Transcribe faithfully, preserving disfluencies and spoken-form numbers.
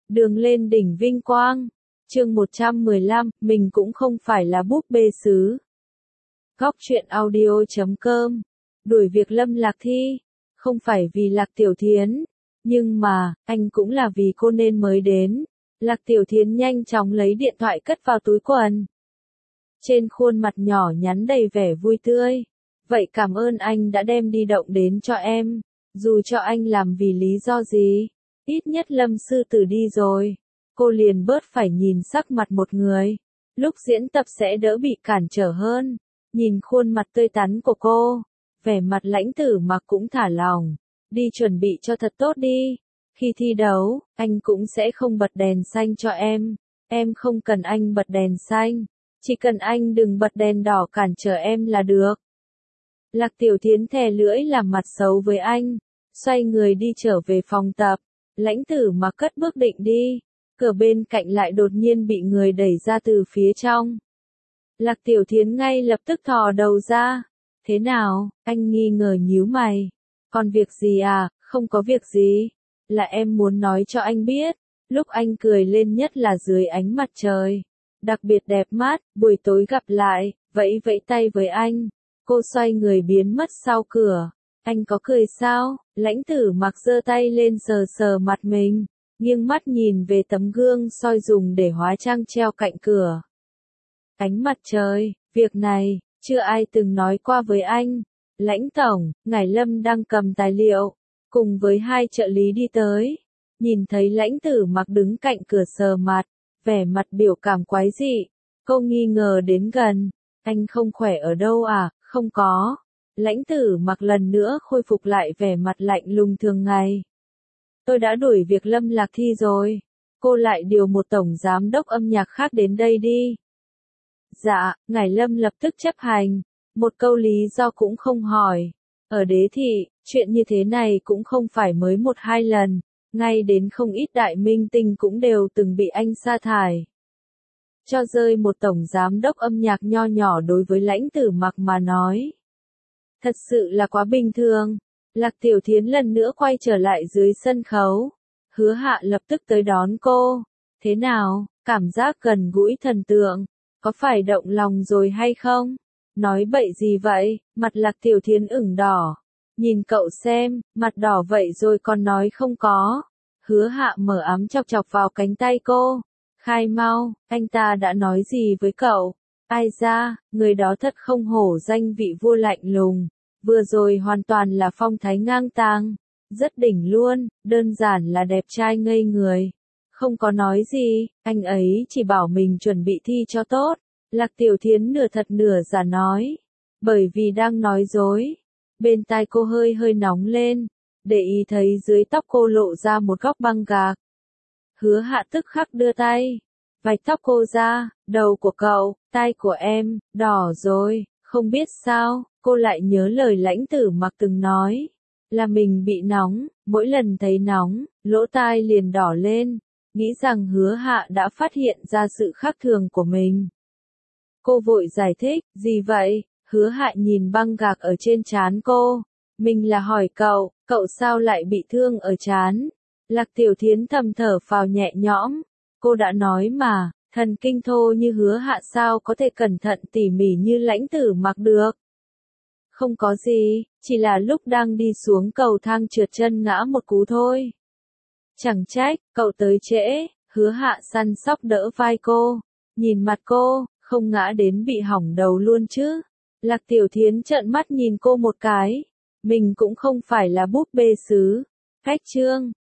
Đường lên đỉnh vinh quang. Chương một trăm mười lăm, mình cũng không phải là búp bê sứ. Góc truyện audio chấm com. Đuổi việc Lâm Lạc Thi, không phải vì Lạc Tiểu Thiến, nhưng mà, anh cũng là vì cô nên mới đến. Lạc Tiểu Thiến nhanh chóng lấy điện thoại cất vào túi quần. Trên khuôn mặt nhỏ nhắn đầy vẻ vui tươi. Vậy cảm ơn anh đã đem di động đến cho em. Dù cho anh làm vì lý do gì, ít nhất Lâm sư tử đi rồi, cô liền bớt phải nhìn sắc mặt một người. Lúc diễn tập sẽ đỡ bị cản trở hơn. Nhìn khuôn mặt tươi tắn của cô, vẻ mặt Lãnh Tử Mặc cũng thả lòng. Đi chuẩn bị cho thật tốt đi. Khi thi đấu, anh cũng sẽ không bật đèn xanh cho em. Em không cần anh bật đèn xanh. Chỉ cần anh đừng bật đèn đỏ cản trở em là được. Lạc Tiểu Thiến thè lưỡi làm mặt xấu với anh. Xoay người đi trở về phòng tập. Lãnh Tử Mặc cất bước định đi. Cửa bên cạnh lại đột nhiên bị người đẩy ra từ phía trong. Lạc Tiểu Thiến ngay lập tức thò đầu ra. Thế nào? Anh nghi ngờ nhíu mày. Còn việc gì à? Không có việc gì. Là em muốn nói cho anh biết. Lúc anh cười lên nhất là dưới ánh mặt trời. Đặc biệt đẹp mắt, buổi tối gặp lại, vẫy vẫy tay với anh. Cô xoay người biến mất sau cửa. Anh có cười sao? Lãnh Tử Mặc giơ tay lên sờ sờ mặt mình. Nghiêng mắt nhìn về tấm gương soi dùng để hóa trang treo cạnh cửa. Ánh mặt trời, việc này, chưa ai từng nói qua với anh. Lãnh tổng, ngài Lâm đang cầm tài liệu, cùng với hai trợ lý đi tới. Nhìn thấy Lãnh Tử Mặc đứng cạnh cửa sờ mặt, vẻ mặt biểu cảm quái dị. Cô nghi ngờ đến gần. Anh không khỏe ở đâu à? Không có. Lãnh Tử Mặc lần nữa khôi phục lại vẻ mặt lạnh lùng thường ngày. Tôi đã đuổi việc Lâm Lạc Thi rồi. Cô lại điều một tổng giám đốc âm nhạc khác đến đây đi. Dạ, ngài Lâm lập tức chấp hành. Một câu lý do cũng không hỏi. Ở Đế Thị, chuyện như thế này cũng không phải mới một hai lần. Ngay đến không ít đại minh tinh cũng đều từng bị anh sa thải. Cho rơi một tổng giám đốc âm nhạc nho nhỏ đối với Lãnh Tử Mặc mà nói. Thật sự là quá bình thường. Lạc Tiểu Thiến lần nữa quay trở lại dưới sân khấu. Hứa Hạ lập tức tới đón cô. Thế nào, cảm giác gần gũi thần tượng, có phải động lòng rồi hay không? Nói bậy gì vậy? Mặt Lạc Tiểu Thiến ửng đỏ. Nhìn cậu xem, mặt đỏ vậy rồi còn nói không có. Hứa Hạ mở ấm chọc chọc vào cánh tay cô. Khai mau, anh ta đã nói gì với cậu? Ai ra, người đó thật không hổ danh vị vua lạnh lùng. Vừa rồi hoàn toàn là phong thái ngang tàng. Rất đỉnh luôn, đơn giản là đẹp trai ngây người. Không có nói gì, anh ấy chỉ bảo mình chuẩn bị thi cho tốt. Lạc Tiểu Thiến nửa thật nửa giả nói. Bởi vì đang nói dối. Bên tai cô hơi hơi nóng lên. Để ý thấy dưới tóc cô lộ ra một góc băng gạc. Hứa Hạ tức khắc đưa tay. Vạch tóc cô ra, đầu của cậu, tai của em, đỏ rồi. Không biết sao, cô lại nhớ lời Lãnh Tử Mặc từng nói. Là mình bị nóng, mỗi lần thấy nóng, lỗ tai liền đỏ lên. Nghĩ rằng Hứa Hạ đã phát hiện ra sự khác thường của mình. Cô vội giải thích, gì vậy? Hứa Hạ nhìn băng gạc ở trên trán cô. Mình là hỏi cậu, cậu sao lại bị thương ở trán? Lạc Tiểu Thiến thầm thở phào nhẹ nhõm. Cô đã nói mà, thần kinh thô như Hứa Hạ sao có thể cẩn thận tỉ mỉ như Lãnh Tử Mặc được. Không có gì, chỉ là lúc đang đi xuống cầu thang trượt chân ngã một cú thôi. Chẳng trách, cậu tới trễ. Hứa Hạ săn sóc đỡ vai cô. Nhìn mặt cô, không ngã đến bị hỏng đầu luôn chứ. Lạc Tiểu Thiến trợn mắt nhìn cô một cái. Mình cũng không phải là búp bê sứ. Khách trương,